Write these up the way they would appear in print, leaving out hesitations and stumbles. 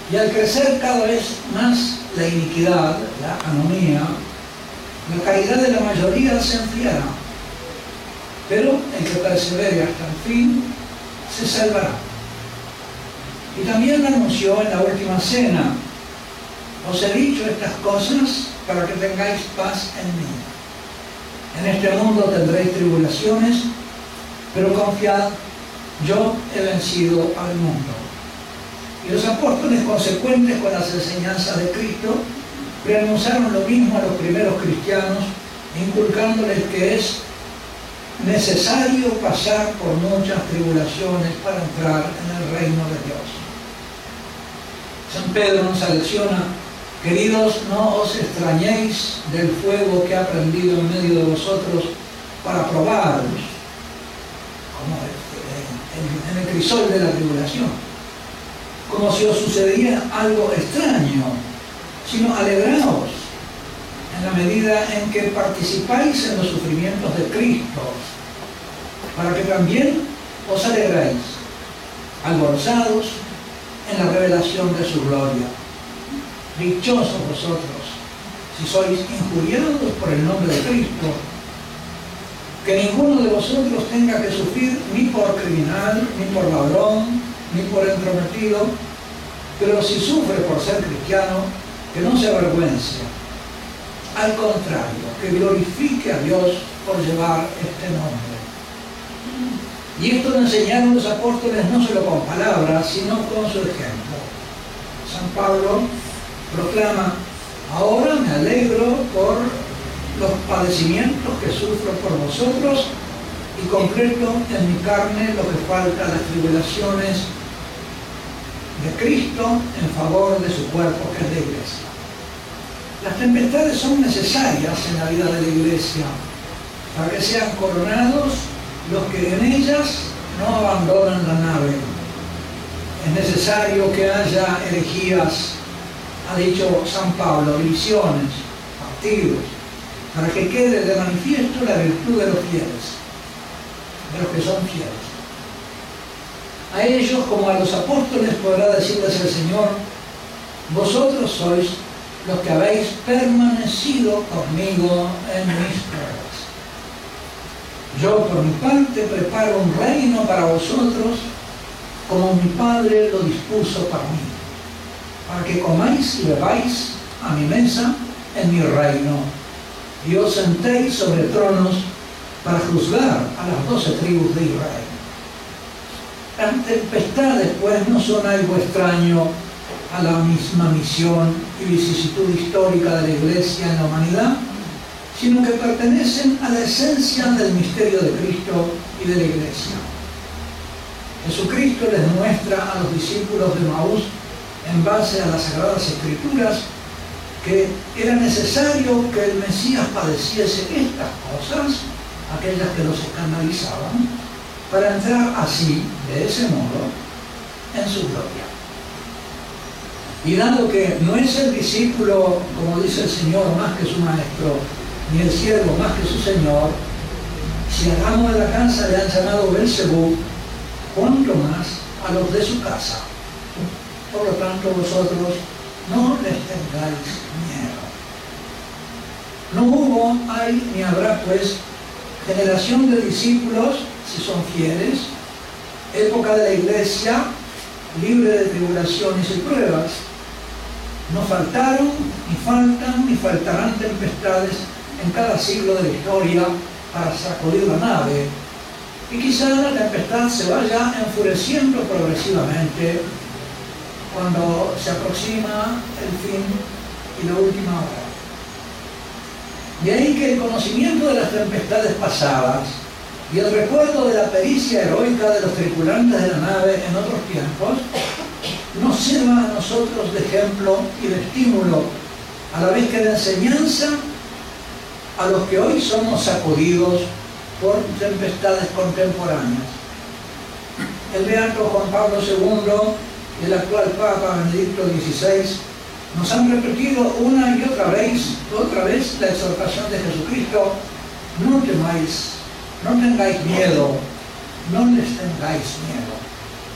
Y al crecer cada vez más la iniquidad, la anomía, la caridad de la mayoría se enfriará. Pero el que persevere hasta el fin se salvará. Y también anunció en la última cena: os he dicho estas cosas para que tengáis paz en mí. En este mundo tendréis tribulaciones, pero confiad, yo he vencido al mundo. Y los apóstoles, consecuentes con las enseñanzas de Cristo, preanunciaron lo mismo a los primeros cristianos, inculcándoles que es necesario pasar por muchas tribulaciones para entrar en el reino de Dios. San Pedro nos alecciona: queridos, no os extrañéis del fuego que ha prendido en medio de vosotros para probaros, como en el crisol de la tribulación, como si os sucediera algo extraño, sino alegraos en la medida en que participáis en los sufrimientos de Cristo, para que también os alegráis, alborozados en la revelación de su gloria. Dichosos vosotros, si sois injuriados por el nombre de Cristo, que ninguno de vosotros tenga que sufrir ni por criminal, ni por ladrón, ni por entrometido, pero si sufre por ser cristiano, que no se avergüence. Al contrario, que glorifique a Dios por llevar este nombre. Y esto lo enseñaron los apóstoles no solo con palabras, sino con su ejemplo. San Pablo proclama: ahora me alegro por los padecimientos que sufro por vosotros y completo en mi carne lo que falta a las tribulaciones de Cristo en favor de su cuerpo, que es la Iglesia. Las tempestades son necesarias en la vida de la Iglesia para que sean coronados los que en ellas no abandonan la nave. Es necesario que haya herejías, ha dicho San Pablo, divisiones, partidos, para que quede de manifiesto la virtud de los fieles, de los que son fieles. A ellos, como a los apóstoles, podrá decirles el Señor: vosotros sois los que habéis permanecido conmigo en mis pruebas. Yo, por mi parte, preparo un reino para vosotros, como mi Padre lo dispuso para mí, para que comáis y bebáis a mi mesa en mi reino, y os sentéis sobre tronos para juzgar a las 12 tribus de Israel. Las tempestades, pues, no son algo extraño a la misma misión y vicisitud histórica de la Iglesia en la humanidad, sino que pertenecen a la esencia del misterio de Cristo y de la Iglesia. Jesucristo les muestra a los discípulos de Maús, en base a las Sagradas Escrituras, que era necesario que el Mesías padeciese estas cosas, aquellas que los escandalizaban, para entrar así, de ese modo, en su gloria. Y dado que no es el discípulo, como dice el Señor, más que su maestro, ni el siervo más que su Señor, si al amo de la casa le han llamado Belzebú, cuánto más a los de su casa. Por lo tanto, vosotros no les tengáis miedo. No hubo, hay ni habrá, pues, generación de discípulos, si son fieles, época de la Iglesia libre de tribulaciones y pruebas. No faltaron, ni faltan, ni faltarán tempestades en cada siglo de la historia para sacudir la nave, y quizá la tempestad se vaya enfureciendo progresivamente cuando se aproxima el fin y la última hora. De ahí que el conocimiento de las tempestades pasadas y el recuerdo de la pericia heroica de los tripulantes de la nave en otros tiempos nos sirva a nosotros de ejemplo y de estímulo, a la vez que de enseñanza a los que hoy somos sacudidos por tempestades contemporáneas. El beato Juan Pablo II y el actual Papa Benedicto XVI nos han repetido una y otra vez la exhortación de Jesucristo: no temáis, no tengáis miedo, no les tengáis miedo.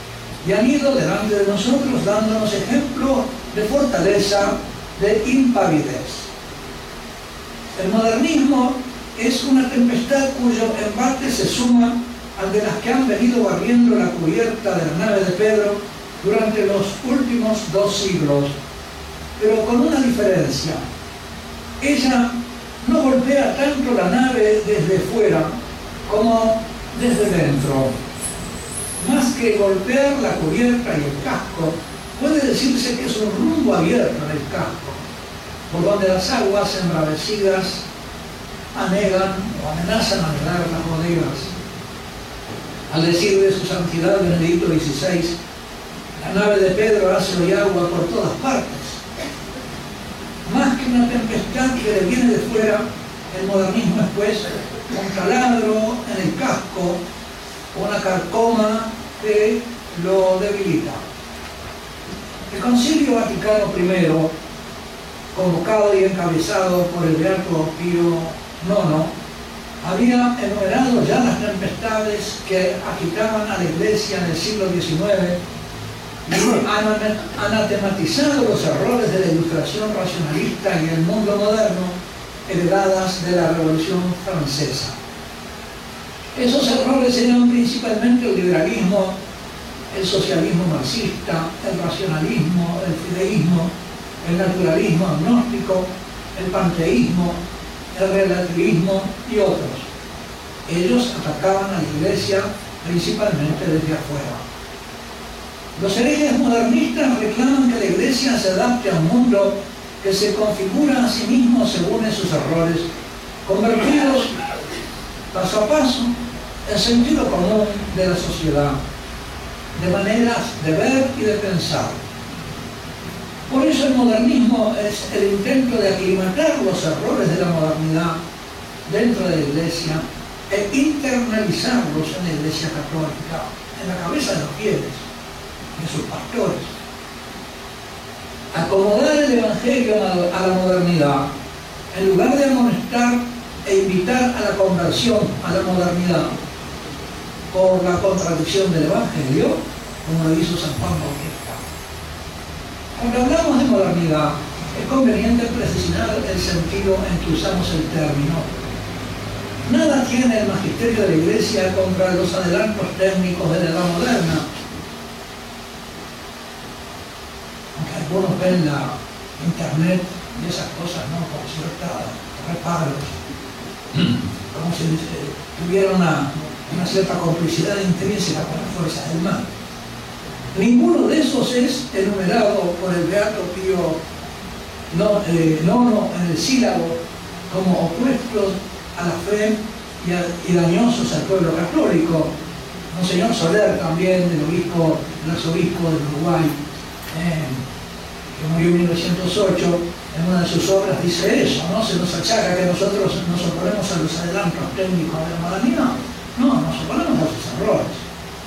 y han ido delante de nosotros dándonos ejemplo de fortaleza, de impavidez. El modernismo es una tempestad cuyo embate se suma al de las que han venido barriendo la cubierta de la nave de Pedro durante los últimos 2 siglos, pero con una diferencia. Ella no golpea tanto la nave desde fuera como desde dentro. Más que golpear la cubierta y el casco, puede decirse que es un rumbo abierto en el casco, por donde las aguas embravecidas anegan o amenazan a anegar las bodegas. Al decir de su santidad Benedicto XVI, la nave de Pedro hace hoy agua por todas partes. Más que una tempestad que le viene de fuera, el modernismo es pues un taladro en el casco, una carcoma que lo debilita. El Concilio Vaticano I, convocado y encabezado por el Beato Pío IX, había enumerado ya las tempestades que agitaban a la Iglesia en el siglo XIX y anatematizado los errores de la Ilustración racionalista y el mundo moderno heredadas de la Revolución Francesa. Esos errores eran principalmente el liberalismo, el socialismo marxista, el racionalismo, el fideísmo, el naturalismo agnóstico, el panteísmo, el relativismo y otros. Ellos atacaban a la Iglesia principalmente desde afuera. Los herejes modernistas reclaman que la Iglesia se adapte a un mundo que se configura a sí mismo según esos errores, convertidos paso a paso en sentido común de la sociedad, de maneras de ver y de pensar. Por eso el modernismo es el intento de aclimatar los errores de la modernidad dentro de la Iglesia e internalizarlos en la Iglesia católica, en la cabeza de los fieles, de sus pastores. Acomodar el Evangelio a la modernidad, en lugar de amonestar e invitar a la conversión a la modernidad por la contradicción del Evangelio, como lo hizo San Juan Bautista. Cuando hablamos de modernidad, es conveniente precisar el sentido en que usamos el término. Nada tiene el magisterio de la Iglesia contra los adelantos técnicos de la edad moderna. Aunque algunos ven la internet y esas cosas, ¿no?, con cierta reparo, como si tuviera una cierta complicidad intrínseca con las fuerzas del mal. Ninguno de esos es enumerado por el Beato Pío IX en el sílabo como opuestos a la fe y dañosos al pueblo católico. Monseñor Soler también, el arzobispo del Uruguay, que murió en 1908, en una de sus obras dice eso, ¿no? Se nos achaca que nosotros nos oponemos a los adelantos técnicos de la modernidad. No, nos oponemos a sus errores.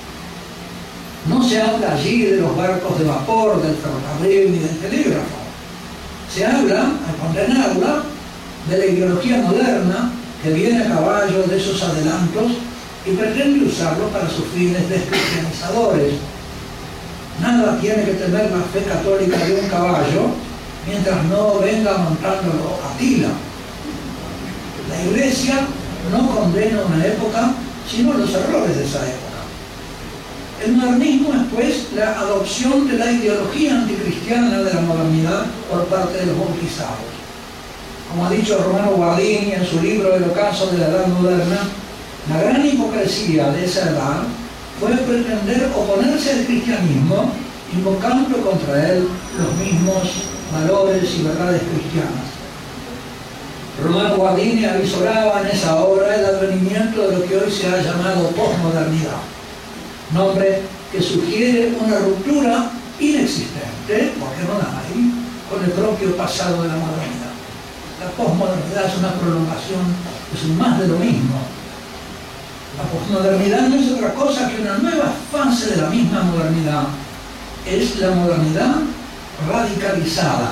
No se habla allí de los barcos de vapor, del ferrocarril ni del telégrafo. Se habla, al condenarla, de la ideología moderna que viene a caballo de esos adelantos y pretende usarlo para sus fines descristianizadores. Nada tiene que temer la fe católica de un caballo mientras no venga montándolo Atila. La Iglesia no condena una época, sino los errores de esa época. El modernismo es, pues, la adopción de la ideología anticristiana de la modernidad por parte de los bautizados. Como ha dicho Romano Guardini en su libro El ocaso de la Edad Moderna, la gran hipocresía de esa edad fue pretender oponerse al cristianismo, invocando contra él los mismos valores y verdades cristianas. Romano Guardini avisoraba en esa obra el advenimiento de lo que hoy se ha llamado posmodernidad, nombre que sugiere una ruptura inexistente, porque no la hay, con el propio pasado de la modernidad. La posmodernidad es una prolongación, es un más de lo mismo. La posmodernidad no es otra cosa que una nueva fase de la misma modernidad. Es la modernidad radicalizada,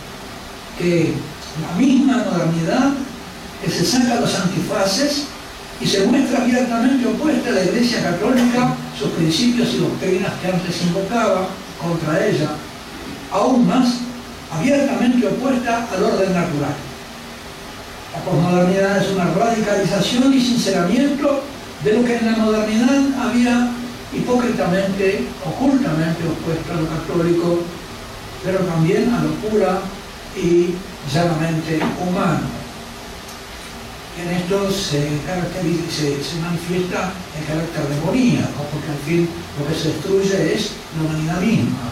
que la misma modernidad que se saca los antifaces y se muestra abiertamente opuesta a la Iglesia Católica, sus principios y doctrinas que antes invocaba contra ella, aún más abiertamente opuesta al orden natural. La posmodernidad es una radicalización y sinceramiento de lo que en la modernidad había hipócritamente, ocultamente opuesto a lo católico, pero también a lo pura y llanamente humano. En esto se manifiesta el carácter demoníaco, porque al fin lo que se destruye es la humanidad misma.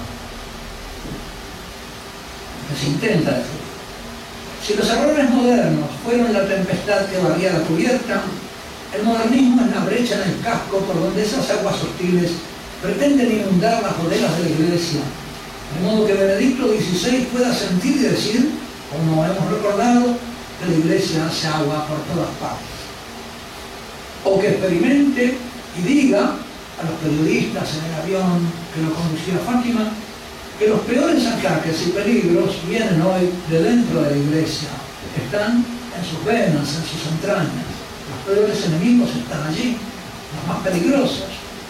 Lo que se intenta destruir. Si los errores modernos fueron la tempestad que barría la cubierta, el modernismo es la brecha en el casco por donde esas aguas hostiles pretenden inundar las bodegas de la Iglesia, de modo que Benedicto XVI pueda sentir y decir, como hemos recordado, que la Iglesia hace agua por todas partes. O que experimente y diga a los periodistas en el avión que lo conducía a Fátima que los peores ataques y peligros vienen hoy de dentro de la Iglesia, están en sus venas, en sus entrañas. Los peores enemigos están allí, los más peligrosos.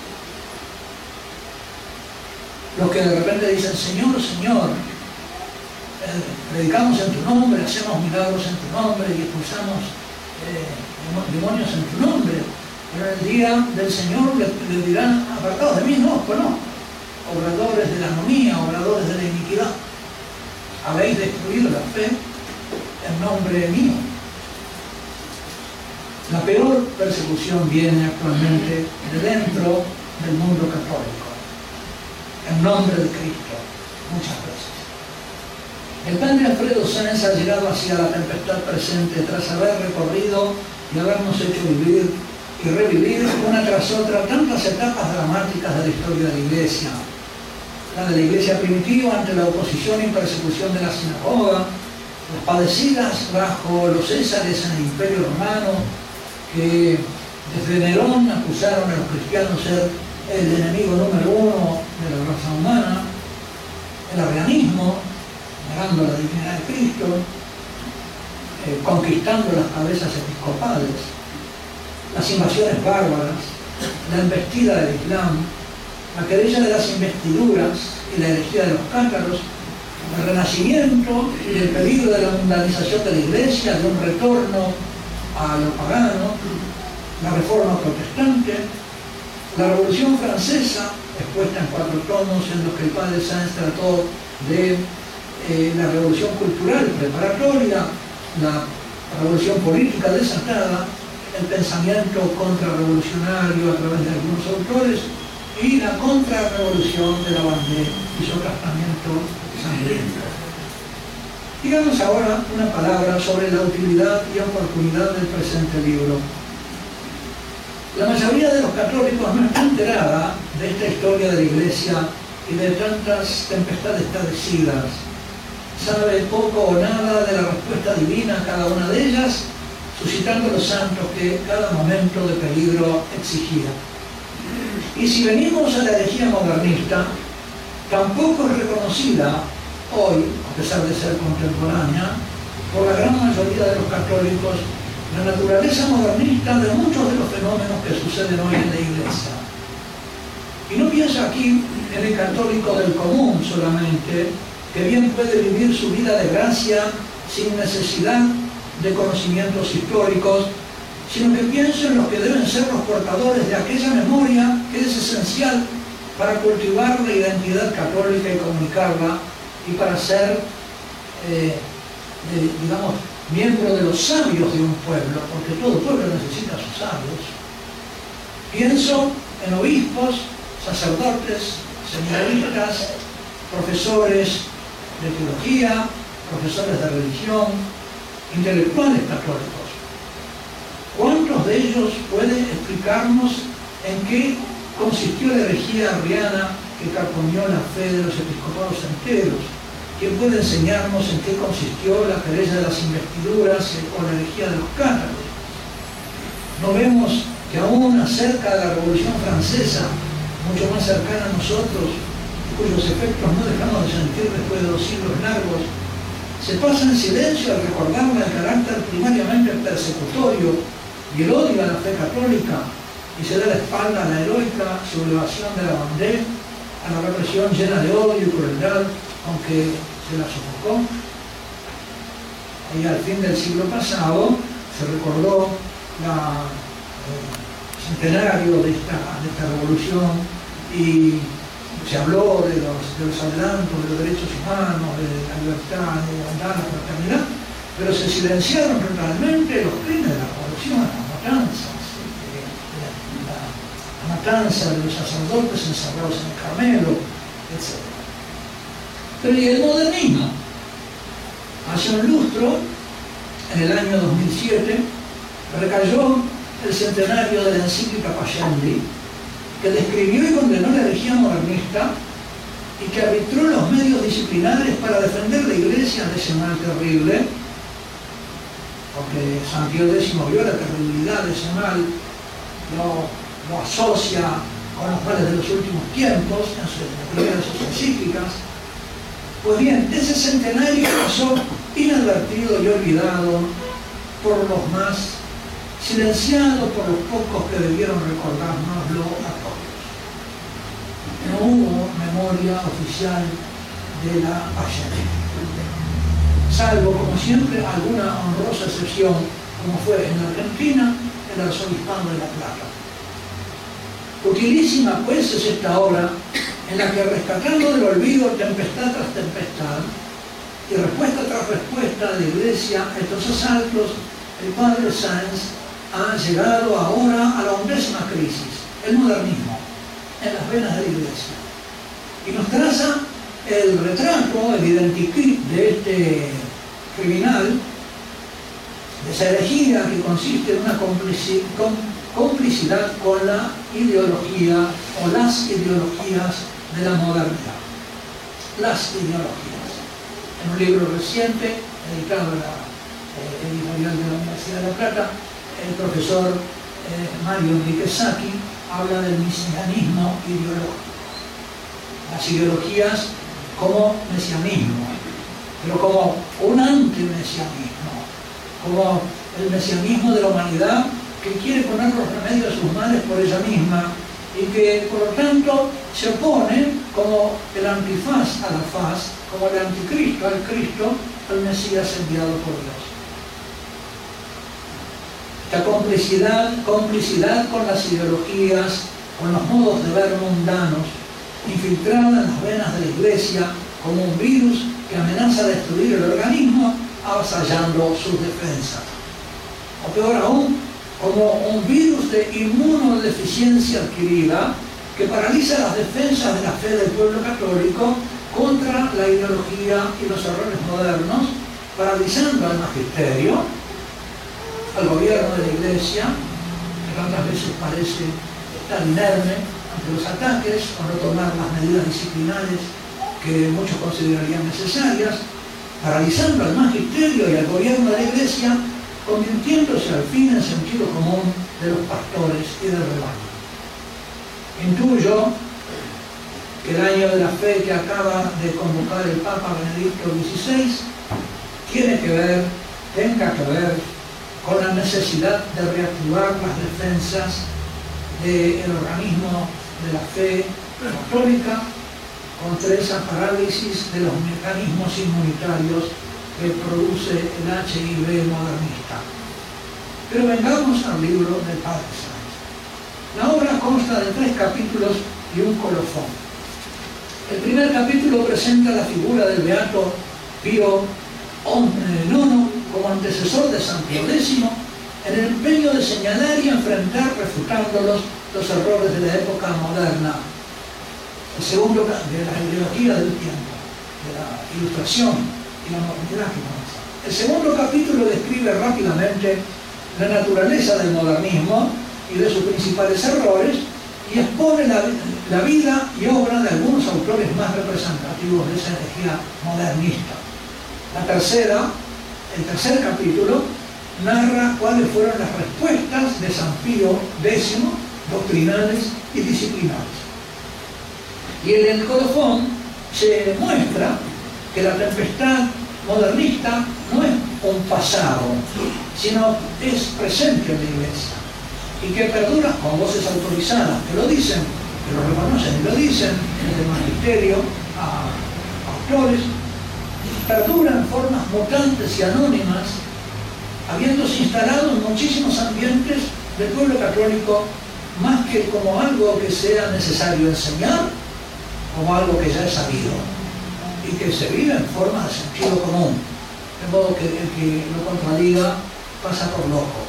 Los que de repente dicen, Señor, Señor, predicamos en tu nombre, hacemos milagros en tu nombre y expulsamos demonios en tu nombre. Pero en el día del Señor le dirán, apartados de mí, no os conozco. Obradores de la anomía, obradores de la iniquidad. Habéis destruido la fe en nombre mío. La peor persecución viene actualmente de dentro del mundo católico, en nombre de Cristo, muchas veces. El padre Alfredo Sáenz ha llegado hacia la tempestad presente tras haber recorrido y habernos hecho vivir y revivir una tras otra tantas etapas dramáticas de la historia de la Iglesia. La de la Iglesia primitiva ante la oposición y persecución de la sinagoga, las padecidas bajo los césares en el Imperio Romano, que desde Nerón acusaron a los cristianos ser el enemigo número uno de la raza humana, el arrianismo, negando la divinidad de Cristo, conquistando las cabezas episcopales, las invasiones bárbaras, la embestida del Islam, la querella de las investiduras y la herejía de los cátaros, el renacimiento y el peligro de la mundanización de la Iglesia, de un retorno a lo pagano, la reforma protestante, la Revolución Francesa, expuesta en 4 tomos en los que el padre Sáenz trató de la revolución cultural preparatoria, la revolución política desatada, el pensamiento contrarrevolucionario a través de algunos autores y la contrarrevolución de la bandera y su aplastamiento sangriento. Digamos ahora una palabra sobre la utilidad y oportunidad del presente libro. La mayoría de los católicos no está enterada de esta historia de la Iglesia y de tantas tempestades padecidas. Sabe poco o nada de la respuesta divina a cada una de ellas, suscitando los santos que cada momento de peligro exigía. Y si venimos a la herejía modernista, tampoco es reconocida hoy, a pesar de ser contemporánea, por la gran mayoría de los católicos, la naturaleza modernista de muchos de los fenómenos que suceden hoy en la Iglesia. Y no pienso aquí en el católico del común solamente, que bien puede vivir su vida de gracia sin necesidad de conocimientos históricos, sino que pienso en los que deben ser los portadores de aquella memoria que es esencial para cultivar la identidad católica y comunicarla, y para ser, digamos, miembro de los sabios de un pueblo, porque todo pueblo necesita sus sabios. Pienso en obispos, sacerdotes, seminaristas, profesores de teología, profesores de religión, intelectuales católicos. ¿Cuántos de ellos pueden explicarnos en qué consistió la herejía arriana que carcomió la fe de los episcopados enteros? ¿Quién puede enseñarnos en qué consistió la querella de las investiduras o la herejía de los cátaros? No vemos que aún acerca de la Revolución Francesa, mucho más cercana a nosotros, cuyos efectos no dejamos de sentir después de 2 siglos largos, se pasa en silencio al recordarle el carácter primariamente persecutorio y el odio a la fe católica, y se da la espalda a la heroica sublevación de la Vendée, a la represión llena de odio y crueldad, aunque se la sofocó. Y al fin del siglo pasado se recordó el centenario de esta revolución, y se habló de los adelantos de los derechos humanos, de la libertad, de la igualdad, la fraternidad, pero se silenciaron totalmente los crímenes de la revolución, las matanzas, la matanza de los sacerdotes encerrados en el Carmelo, etc. Pero y el modernismo, hace un lustro, en el año 2007, recayó el centenario de la encíclica Pascendi, que describió y condenó la herejía modernista y que arbitró los medios disciplinares para defender la Iglesia de ese mal terrible, porque San Pío X vio la terribilidad de ese mal, lo asocia con los males de los últimos tiempos, en la primera de sus encíclicas. Pues bien, ese centenario pasó inadvertido y olvidado por los más, silenciado por los pocos que debieron recordárnoslo a todos. No hubo memoria oficial de la Pascendi, salvo, como siempre, alguna honrosa excepción, como fue en Argentina el arzobispado de La Plata. Utilísima, pues, es esta obra en la que, rescatando del olvido tempestad tras tempestad y respuesta tras respuesta de Iglesia a estos asaltos, el padre Sáenz ha llegado ahora a la 11ª crisis, el modernismo, en las venas de la Iglesia. Y nos traza el retrato, el identikit de este criminal, de esa herejía que consiste en una complicidad con la ideología o las ideologías de la modernidad. Las ideologías. En un libro reciente, dedicado a la editorial de la Universidad de La Plata, el profesor Mario Enrique Sacchi habla del mesianismo ideológico. Las ideologías como mesianismo, pero como un antimesianismo, como el mesianismo de la humanidad que quiere poner los remedios a sus males por ella misma y que, por lo tanto, se opone como el antifaz a la faz, como el anticristo al Cristo, al Mesías enviado por Dios. Esta complicidad con las ideologías, con los modos de ver mundanos, infiltrada en las venas de la Iglesia como un virus que amenaza destruir el organismo, avasallando sus defensas. O peor aún, como un virus de inmunodeficiencia adquirida que paraliza las defensas de la fe del pueblo católico contra la ideología y los errores modernos, paralizando al magisterio, al gobierno de la Iglesia, que tantas veces parece estar inerme ante los ataques o no tomar las medidas disciplinares que muchos considerarían necesarias, paralizando al magisterio y al gobierno de la Iglesia, convirtiéndose al fin en sentido común de los pastores y del rebaño. Intuyo que el año de la fe que acaba de convocar el Papa Benedicto XVI tenga que ver con la necesidad de reactivar las defensas del organismo de la fe católica contra esa parálisis de los mecanismos inmunitarios que produce el HIV modernista. Pero vengamos al libro del padre Sáenz. La obra consta de 3 capítulos y un colofón. El primer capítulo presenta la figura del beato Pío IX como antecesor de San Pío X en el empeño de señalar y enfrentar, refutándolos, los errores de la época moderna. El segundo, de la ideología del tiempo, de la ilustración y la modernidad que conoce. El segundo capítulo describe rápidamente la naturaleza del modernismo y de sus principales errores y expone la vida y obra de algunos autores más representativos de esa herejía modernista. El tercer capítulo narra cuáles fueron las respuestas de San Pío X, doctrinales y disciplinares. Y en el colofón se muestra que la tempestad modernista no es un pasado, sino es presente en la Iglesia y que perdura con voces autorizadas que lo dicen, que lo reconocen y lo dicen, desde el magisterio a autores, perdura en formas mutantes y anónimas, habiéndose instalado en muchísimos ambientes del pueblo católico, más que como algo que sea necesario enseñar, como algo que ya es sabido y que se vive en forma de sentido común, de modo que el que lo contradiga pasa por loco.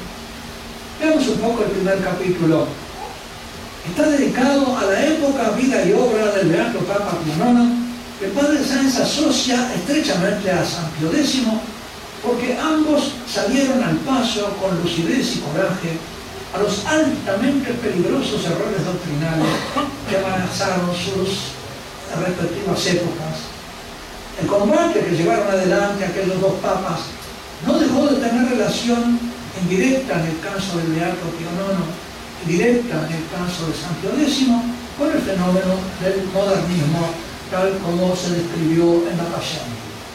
Veamos un poco el primer capítulo. Está dedicado a la época, vida y obra del beato Papa Pío IX. El padre Sáenz asocia estrechamente a San Pío X porque ambos salieron al paso con lucidez y coraje a los altamente peligrosos errores doctrinales que amenazaron sus respectivas épocas. El combate que llevaron adelante aquellos dos papas no dejó de tener relación indirecta en el caso del beato Pío IX y directa en el caso de San Pío X con el fenómeno del modernismo tal como se describió en la Pasión.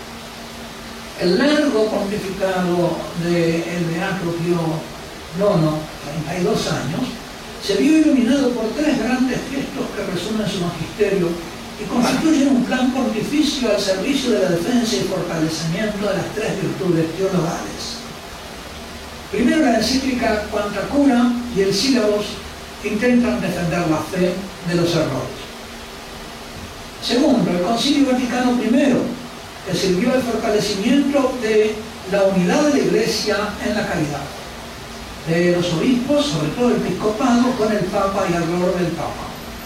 El largo pontificado del beato Pío IX, 32 años, se vio iluminado por tres grandes gestos que resumen su magisterio y constituyen un plan pontificio al servicio de la defensa y fortalecimiento de las tres virtudes teologales. Primero, la encíclica Quanta Cura y el Sílabus intentan defender la fe de los errores. Segundo, el Concilio Vaticano I, que sirvió al fortalecimiento de la unidad de la Iglesia en la caridad, de los obispos, sobre todo el episcopado, con el Papa y alrededor del Papa.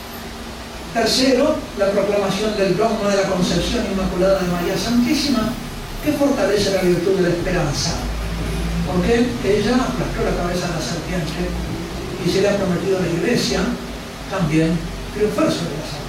Tercero, la proclamación del dogma de la Concepción Inmaculada de María Santísima, que fortalece la virtud de la esperanza, porque ella aplastó la cabeza de la serpiente y se le ha prometido a la Iglesia también triunfar sobre la serpiente.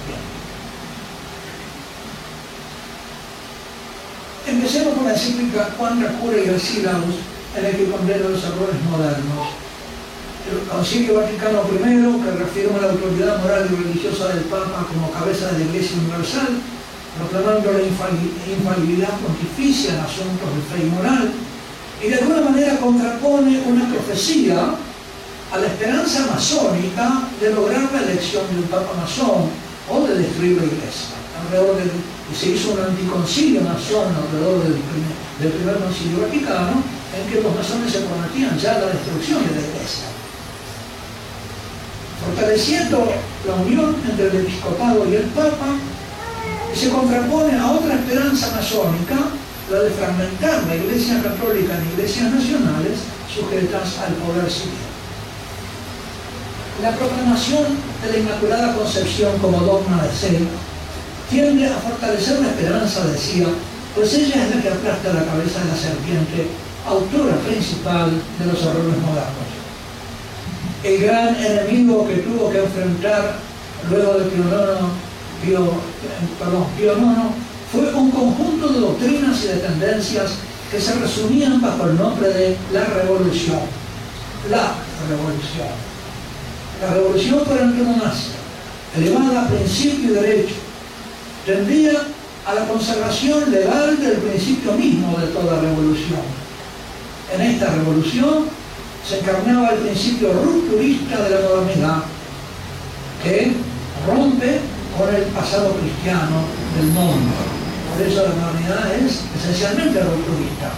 Empecemos con la encíclica Quanta Cura y el Sílabus, en el que condena los errores modernos. El Concilio Vaticano I, que reafirma la autoridad moral y religiosa del Papa como cabeza de la Iglesia Universal, proclamando la infalibilidad pontificia en asuntos de fe y moral, y de alguna manera contrapone una profecía a la esperanza masónica de lograr la elección de un Papa masón o de destruir la Iglesia. Y se hizo un anticoncilio masón alrededor del primer concilio vaticano, en que los masones se prometían ya la destrucción de la Iglesia. Fortaleciendo la unión entre el episcopado y el Papa, se contrapone a otra esperanza masónica, la de fragmentar la Iglesia católica en iglesias nacionales sujetas al poder civil. La proclamación de la Inmaculada Concepción como dogma de fe tiende a fortalecer la esperanza, decía, pues ella es la que aplasta la cabeza de la serpiente, autora principal de los errores modernos. El gran enemigo que tuvo que enfrentar luego de Pío IX fue un conjunto de doctrinas y de tendencias que se resumían bajo el nombre de la revolución. La revolución. La revolución por antonomasia, elevada a principio y derecho, tendía a la conservación legal del principio mismo de toda revolución. En esta revolución se encarnaba el principio rupturista de la modernidad, que rompe con el pasado cristiano del mundo. Por eso la modernidad es esencialmente rupturista.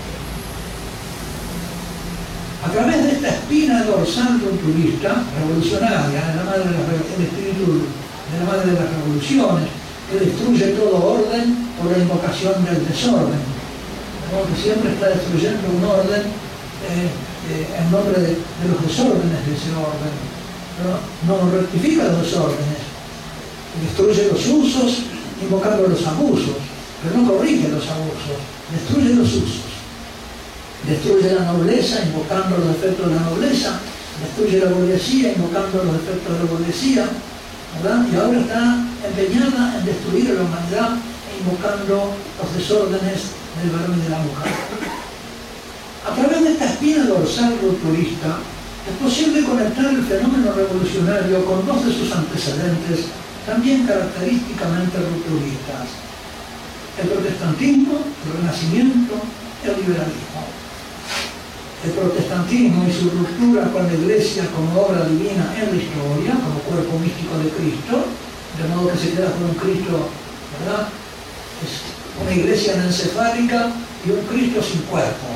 A través de esta espina dorsal rupturista, revolucionaria, el espíritu de la madre de las revoluciones, que destruye todo orden por la invocación del desorden, que siempre está destruyendo un orden en nombre de los desórdenes de ese orden, pero no rectifica los desórdenes, destruye los usos invocando los abusos, pero no corrige los abusos, destruye los usos, destruye la nobleza invocando los defectos de la nobleza, destruye la burguesía invocando los defectos de la burguesía, ¿verdad? Y ahora está empeñada en destruir a la humanidad invocando los desórdenes del varón y de la mujer. A través de esta espina dorsal rupturista es posible conectar el fenómeno revolucionario con dos de sus antecedentes también característicamente rupturistas: el protestantismo, el renacimiento el liberalismo. El protestantismo y su ruptura con la Iglesia como obra divina en la historia, como cuerpo místico de Cristo, de modo que se queda con un Cristo, ¿verdad? Es una Iglesia anencefálica y un Cristo sin cuerpo.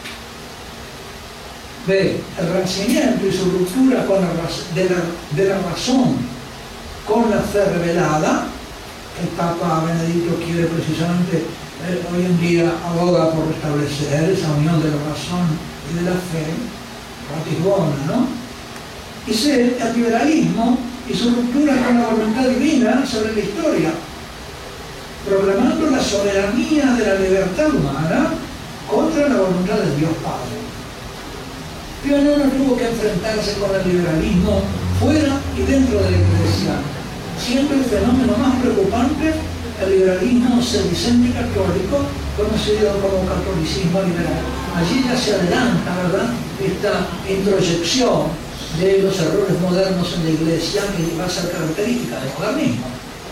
B. El renacimiento y su ruptura con de la razón con la fe revelada. El Papa Benedicto quiere precisamente, hoy en día aboga por restablecer esa unión de la razón y de la fe, ratisbona, ¿no? Y C. El liberalismo y su ruptura con la voluntad divina sobre la historia, proclamando la soberanía de la libertad humana contra la voluntad de Dios Padre. Pío IX tuvo que enfrentarse con el liberalismo fuera y dentro de la Iglesia, siendo el fenómeno más preocupante el liberalismo sedicente católico, conocido como catolicismo liberal. Allí ya se adelanta, ¿verdad?, esta introyección de los errores modernos en la Iglesia, que va a ser característica del modernismo.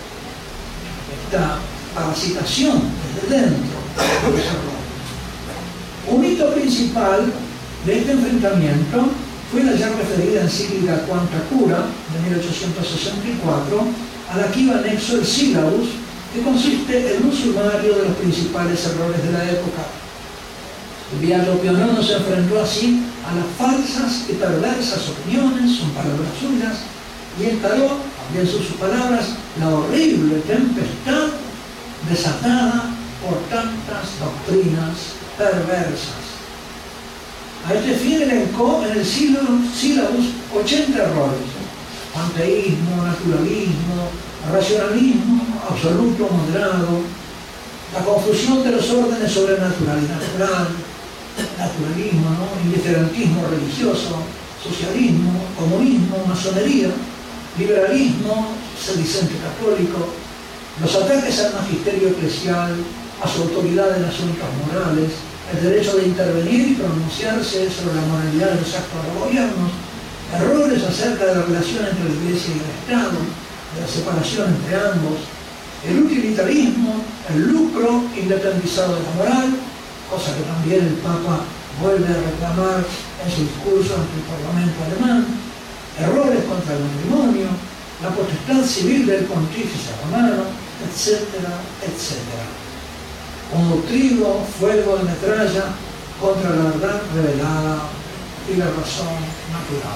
Esta parasitación desde dentro de los errores. Un hito principal de este enfrentamiento fue la ya referida encíclica Quanta Cura de 1864, a la que iba anexo el Sílabus, que consiste en un sumario de los principales errores de la época. El Beato Pío IX se enfrentó así a las falsas y perversas opiniones, son palabras suyas, y encaró, también son sus palabras, la horrible tempestad desatada por tantas doctrinas perversas. A este fin elencó en el Sílabus 80 errores: panteísmo, naturalismo, racionalismo absoluto, moderado, la confusión de los órdenes sobrenatural y natural, naturalismo, ¿no?, indiferentismo religioso, socialismo, comunismo, masonería, liberalismo, sedicente católico, los ataques al magisterio eclesial, a su autoridad en asuntos morales, el derecho de intervenir y pronunciarse sobre la moralidad de los actos de los gobiernos, errores acerca de la relación entre la Iglesia y el Estado, de la separación entre ambos, el utilitarismo, el lucro independizado de la moral, cosa que también el Papa vuelve a reclamar en su discurso ante el Parlamento alemán, errores contra el matrimonio, la potestad civil del pontífice romano, etcétera, etcétera. Como trigo, fuego de metralla contra la verdad revelada y la razón natural.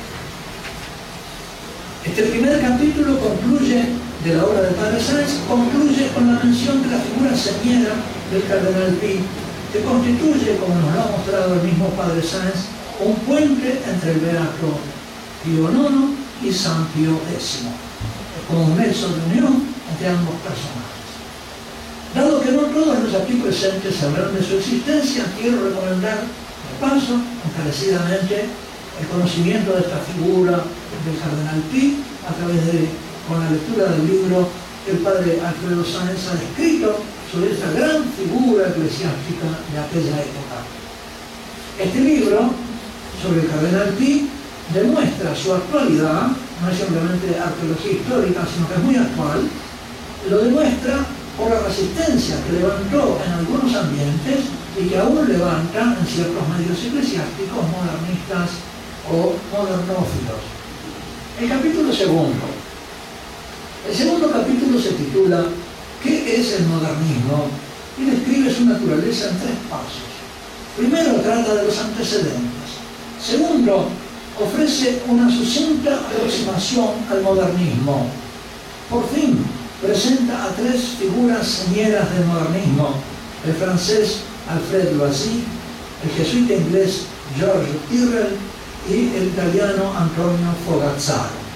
Este primer capítulo concluye, de la obra del Padre Sáenz, concluye con la mención de la figura señera del cardenal Pi, que constituye, como nos lo ha mostrado el mismo Padre Sáenz, un puente entre el Beato Pío IX y San Pío X, como un nexo de unión entre ambos personajes. Dado que no todos los aquí presentes sabrán de su existencia, quiero recomendar, de paso, encarecidamente, el conocimiento de esta figura del cardenal Pi a través con la lectura del libro que el padre Alfredo Sáenz ha escrito sobre esta gran figura eclesiástica de aquella época. Este libro sobre el cardenal Pi demuestra su actualidad, no es simplemente arqueología histórica, sino que es muy actual. Lo demuestra por la resistencia que levantó en algunos ambientes y que aún levanta en ciertos medios eclesiásticos modernistas o modernófilos. El capítulo segundo. El segundo capítulo se titula ¿Qué es el modernismo? Y describe su naturaleza en 3 pasos. Primero, trata de los antecedentes. Segundo, ofrece una sucinta aproximación al modernismo. Por fin, presenta a 3 figuras señeras del modernismo: el francés Alfred Loisy, el jesuita inglés George Tyrrell y el italiano Antonio Fogazzaro.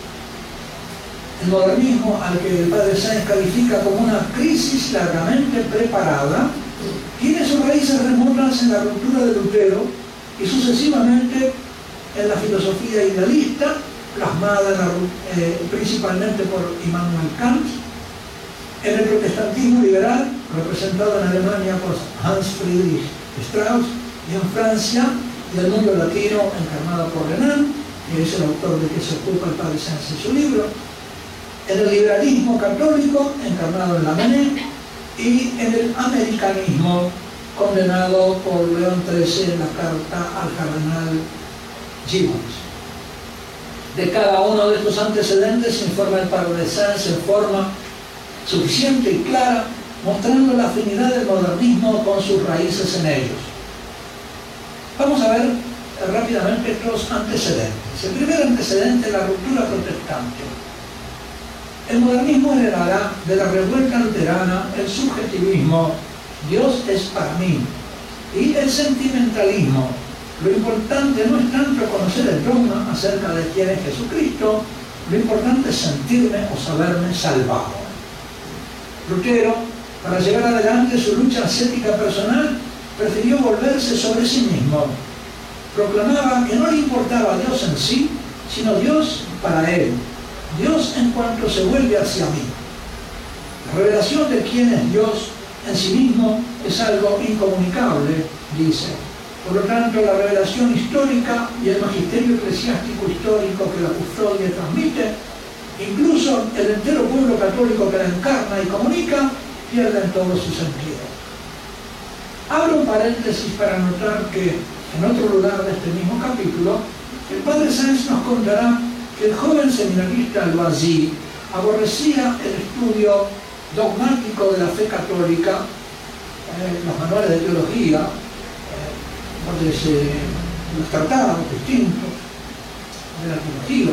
El modernismo, al que el padre Sáenz califica como una crisis largamente preparada, tiene sus raíces remotas en la ruptura de Lutero y sucesivamente en la filosofía idealista, plasmada principalmente por Immanuel Kant, en el protestantismo liberal, representado en Alemania por Hans Friedrich Strauss, y en Francia, y el mundo latino, encarnado por Renan, que es el autor de que se ocupa el padre Sáenz en su libro, en el liberalismo católico, encarnado en Lamennais, y en el americanismo, condenado por León XIII en la carta al cardenal Gibbons. De cada uno de estos antecedentes informa el padre de Sens en forma suficiente y clara, mostrando la afinidad del modernismo con sus raíces en ellos. Vamos a ver rápidamente estos antecedentes. El primer antecedente es la ruptura protestante. El modernismo heredará de la revuelta luterana el subjetivismo, Dios es para mí, y el sentimentalismo. Lo importante no es tanto conocer el dogma acerca de quién es Jesucristo, lo importante es sentirme o saberme salvado. Lutero, para llevar adelante su lucha ascética personal, prefirió volverse sobre sí mismo. Proclamaba que no le importaba Dios en sí, sino Dios para él, Dios en cuanto se vuelve hacia mí. La revelación de quién es Dios en sí mismo es algo incomunicable, dice. Por lo tanto, la revelación histórica y el magisterio eclesiástico histórico que la custodia y transmite, incluso el entero pueblo católico que la encarna y comunica, pierden todo su sentido. Abro un paréntesis para notar que en otro lugar de este mismo capítulo, el padre Sens nos contará que el joven seminarista Loisy aborrecía el estudio dogmático de la fe católica, los manuales de teología, los tratados distintos de la teología.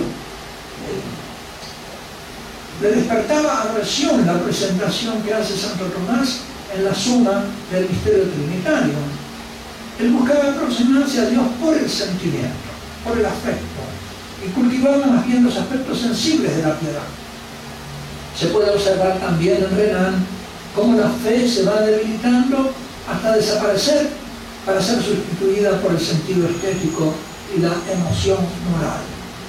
Le despertaba aversión la presentación que hace Santo Tomás en la suma del misterio trinitario. Él buscaba aproximarse a Dios por el sentimiento, por el afecto, y cultivaba más bien los aspectos sensibles de la piedad. Se puede observar también en Renan cómo la fe se va debilitando hasta desaparecer para ser sustituida por el sentido estético y la emoción moral.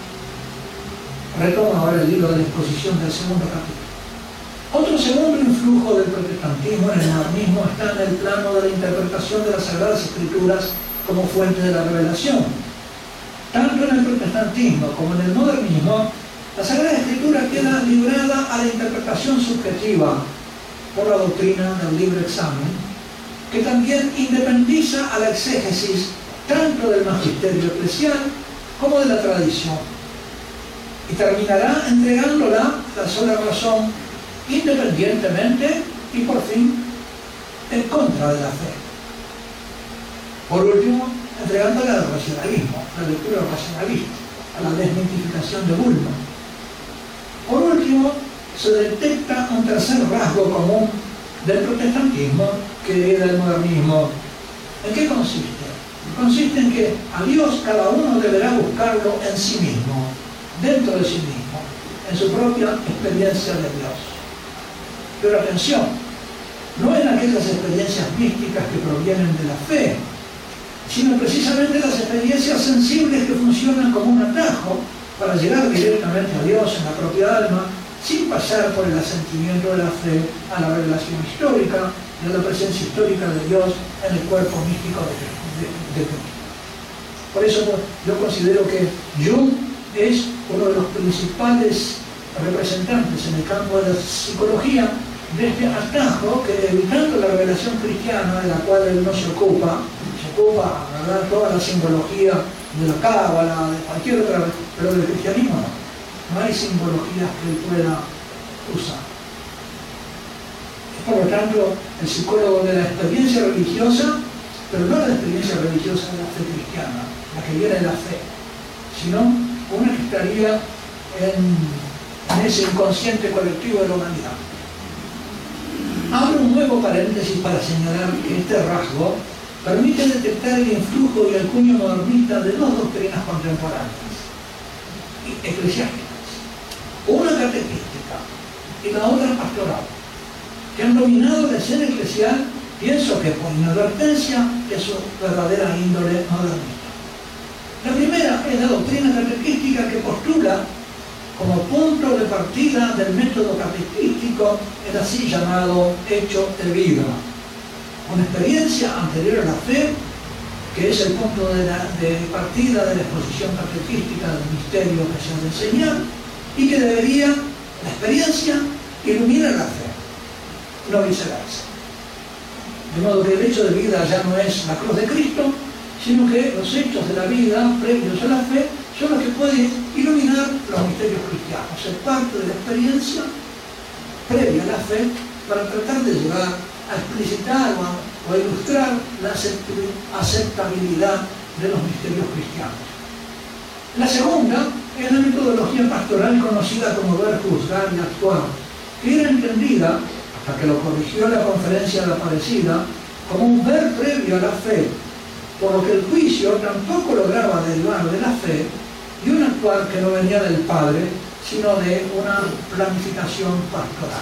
Retomo ahora el libro de la exposición del segundo capítulo. Otro segundo influjo del protestantismo en el modernismo está en el plano de la interpretación de las Sagradas Escrituras como fuente de la revelación. Tanto en el protestantismo como en el modernismo, la Sagrada Escritura queda librada a la interpretación subjetiva por la doctrina del libre examen, que también independiza a la exégesis tanto del magisterio eclesial como de la tradición, y terminará entregándola a la sola razón, independientemente y por fin en contra de la fe. Por último, entregándola al racionalismo, a la lectura racionalista, a la desmitificación de Bullmann. Por último, se detecta un tercer rasgo común del protestantismo que hereda el modernismo. ¿En qué consiste? Consiste en que a Dios cada uno deberá buscarlo en sí mismo, dentro de sí mismo, en su propia experiencia de Dios. Pero atención, no en aquellas experiencias místicas que provienen de la fe, sino precisamente las experiencias sensibles que funcionan como un atajo para llegar directamente a Dios en la propia alma, sin pasar por el asentimiento de la fe a la revelación histórica y a la presencia histórica de Dios en el cuerpo místico de Cristo. Por eso yo considero que Jung es uno de los principales representantes en el campo de la psicología de este atajo que, evitando la revelación cristiana de la cual él no se ocupa, ¿verdad?, toda la simbología de la cábala, de cualquier otra, pero del cristianismo no hay simbologías que él pueda usar. Es por lo tanto el psicólogo de la experiencia religiosa, pero no la experiencia religiosa de la fe cristiana, la que viene de la fe, sino una que estaría en ese inconsciente colectivo de la humanidad. Abro un nuevo paréntesis para señalar que este rasgo permite detectar el influjo y el cuño modernista de dos doctrinas contemporáneas eclesiásticas, una catequística y la otra pastoral, que han dominado la escena eclesial, pienso que por inadvertencia, de su verdadera índole modernista. La primera es la doctrina catequística que postula como punto de partida del método catequístico el así llamado hecho de vida, una experiencia anterior a la fe, que es el punto de partida de la exposición catequística del misterio que se ha de enseñar, y que debería, la experiencia, iluminar la fe, no viceversa. De modo que el hecho de vida ya no es la cruz de Cristo, sino que los hechos de la vida previos a la fe son los que pueden iluminar los misterios cristianos, ser parte de la experiencia previa a la fe para tratar de llevar a explicitar o a ilustrar la aceptabilidad de los misterios cristianos. La segunda es la metodología pastoral conocida como ver, juzgar y actuar, que era entendida, hasta que lo corrigió la Conferencia de la Aparecida, como un ver previo a la fe, por lo que el juicio tampoco lograba derivar de la fe, y un actuar que no venía del Padre, sino de una planificación pastoral.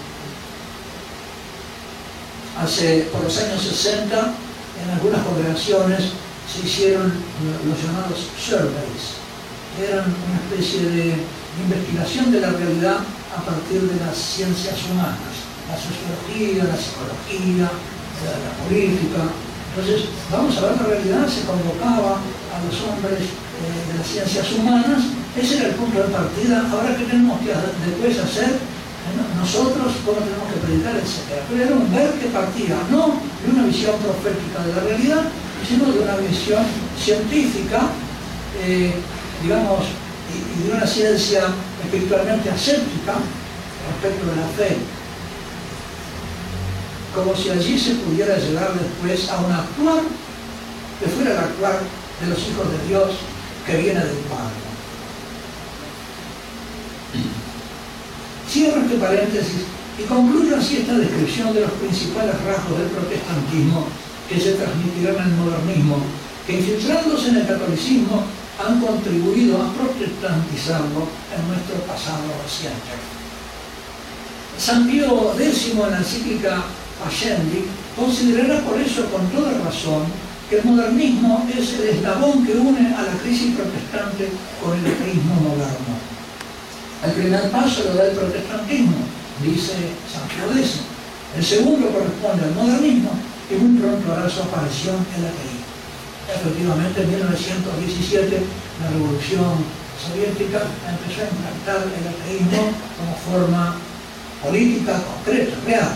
Por los años 60, en algunas congregaciones se hicieron los llamados surveys, que eran una especie de investigación de la realidad a partir de las ciencias humanas, la sociología, la psicología, la política. Entonces, vamos a ver la realidad, se convocaba a los hombres de las ciencias humanas, ese era el punto de partida. Ahora, ¿qué tenemos que después hacer? Nosotros, cómo tenemos que predicar, etc. Pero era un ver que partía no de una visión profética de la realidad, sino de una visión científica, digamos, y de una ciencia espiritualmente aséptica respecto de la fe. Como si allí se pudiera llegar después a un actuar que fuera el actuar de los hijos de Dios que viene del Padre. Cierro este paréntesis y concluyo así esta descripción de los principales rasgos del protestantismo que se transmitirán al modernismo, que infiltrándose en el catolicismo han contribuido a protestantizarlo en nuestro pasado reciente. San Pío X en la encíclica Pascendi considerará por eso con toda razón que el modernismo es el eslabón que une a la crisis protestante con el ateísmo moderno. El primer paso lo da el protestantismo, dice San Pío X. El segundo corresponde al modernismo y muy pronto hará su aparición el ateísmo. Efectivamente, en 1917 la Revolución Soviética empezó a implantar el ateísmo como forma política concreta, real.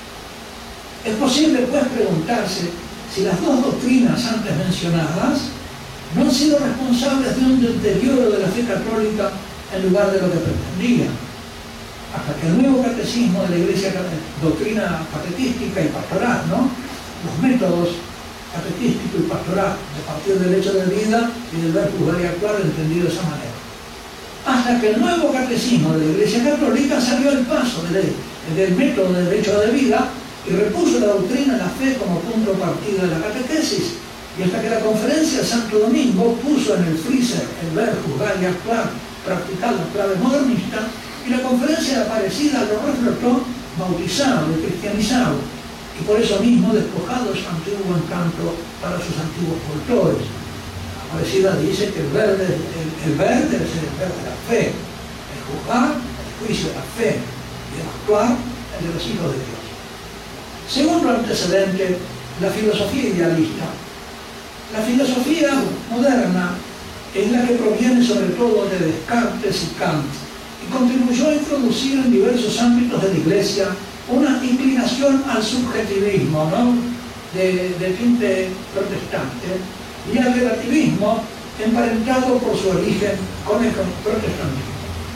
Es posible, pues, preguntarse si las dos doctrinas antes mencionadas no han sido responsables de un deterioro de la fe católica en lugar de lo que pretendía, hasta que el nuevo catecismo de la Iglesia, doctrina catequística y pastoral, ¿no? Los métodos catequístico y pastoral, de partir del hecho de vida y del ver, juzgar y actuar, entendido de esa manera. Hasta que el nuevo catecismo de la Iglesia Católica salió al paso del método del hecho de vida y repuso la doctrina de la fe como punto partida de la catequesis, y hasta que la Conferencia de Santo Domingo puso en el freezer el ver, juzgar y actuar, practicar la clave modernista, y la Conferencia de Aparecida lo reflotó bautizado y cristianizado, y por eso mismo despojado de su antiguo encanto para sus antiguos cultores. La Aparecida dice que el ver es el ver de la fe, el juzgar, el juicio de la fe, y el actuar, el de los hijos de Dios. Segundo antecedente, la filosofía idealista. La filosofía moderna es la que proviene sobre todo de Descartes y Kant y contribuyó a introducir en diversos ámbitos de la Iglesia una inclinación al subjetivismo, ¿no?, de tinte protestante, y al relativismo emparentado por su origen con el protestantismo.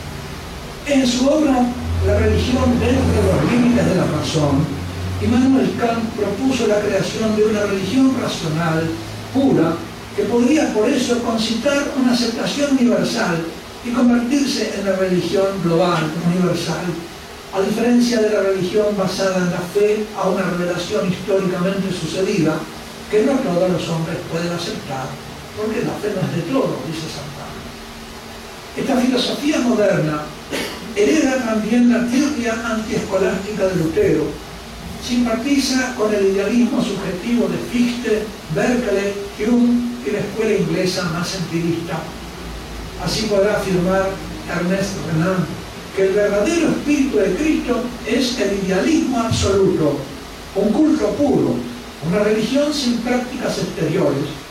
En su obra La religión dentro de los límites de la razón, Immanuel Kant propuso la creación de una religión racional, pura, que podría por eso concitar una aceptación universal y convertirse en la religión global, universal, a diferencia de la religión basada en la fe a una revelación históricamente sucedida, que no todos los hombres pueden aceptar, porque la fe no es de todos, dice San Pablo. Esta filosofía moderna hereda también la tirria antiescolástica de Lutero, simpatiza con el idealismo subjetivo de Fichte, Berkeley, Hume y la escuela inglesa más empirista. Así podrá afirmar Ernest Renan que el verdadero espíritu de Cristo es el idealismo absoluto, un culto puro, una religión sin prácticas exteriores,